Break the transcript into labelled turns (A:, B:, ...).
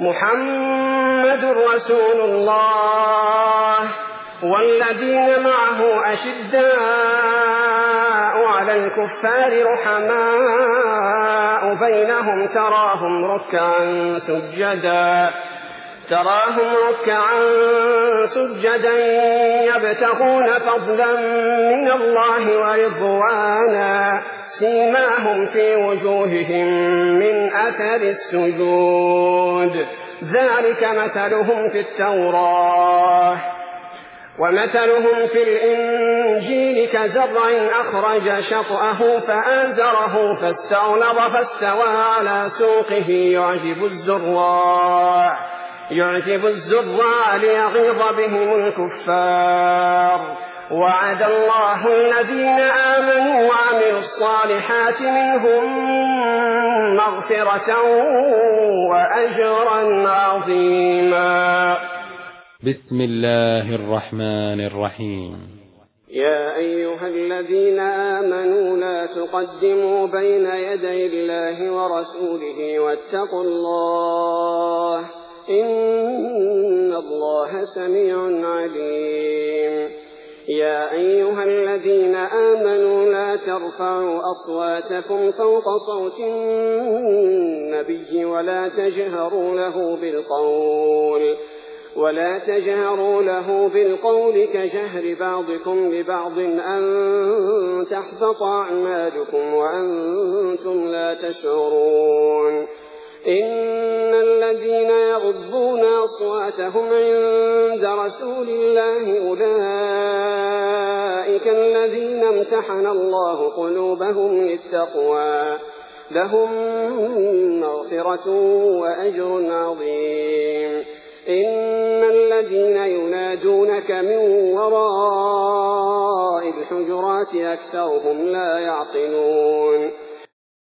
A: محمد رسول الله والذين معه أشداء على الكفار رحماء بينهم تراهم ركعا سجدا يبتغون فضلا من الله ورضوانا سيماهم في وجوههم من أثر السجود ذلك مثلهم في التوراة ومثلهم في الإنجيل كزرع أخرج شطأه فآزره فاستغلظ فاستوى على سوقه يعجب الزراع ليغيظ بهم الكفار وعد الله الذين آمنوا وعملوا الصالحات منهم مغفرة وأجرا عظيما.
B: بسم الله الرحمن الرحيم.
A: يا أيها الذين آمنوا لا تقدموا بين يدي الله ورسوله واتقوا الله إن الله سميع عليم. يا أيها الذين آمنوا لا ترفعوا أصواتكم فوق صوت النبي ولا تجهروا له بالقول كجهر بعضكم لبعض أن تحبط أعمالكم وأنتم لا تشعرون. إن الذين يغضون أصواتهم عند رسول الله أولئك الذين امتحن الله قلوبهم للتقوى لهم مغفرة وأجر عظيم. إن الذين ينادونك من وراء الحجرات أكثرهم لا يعقلون.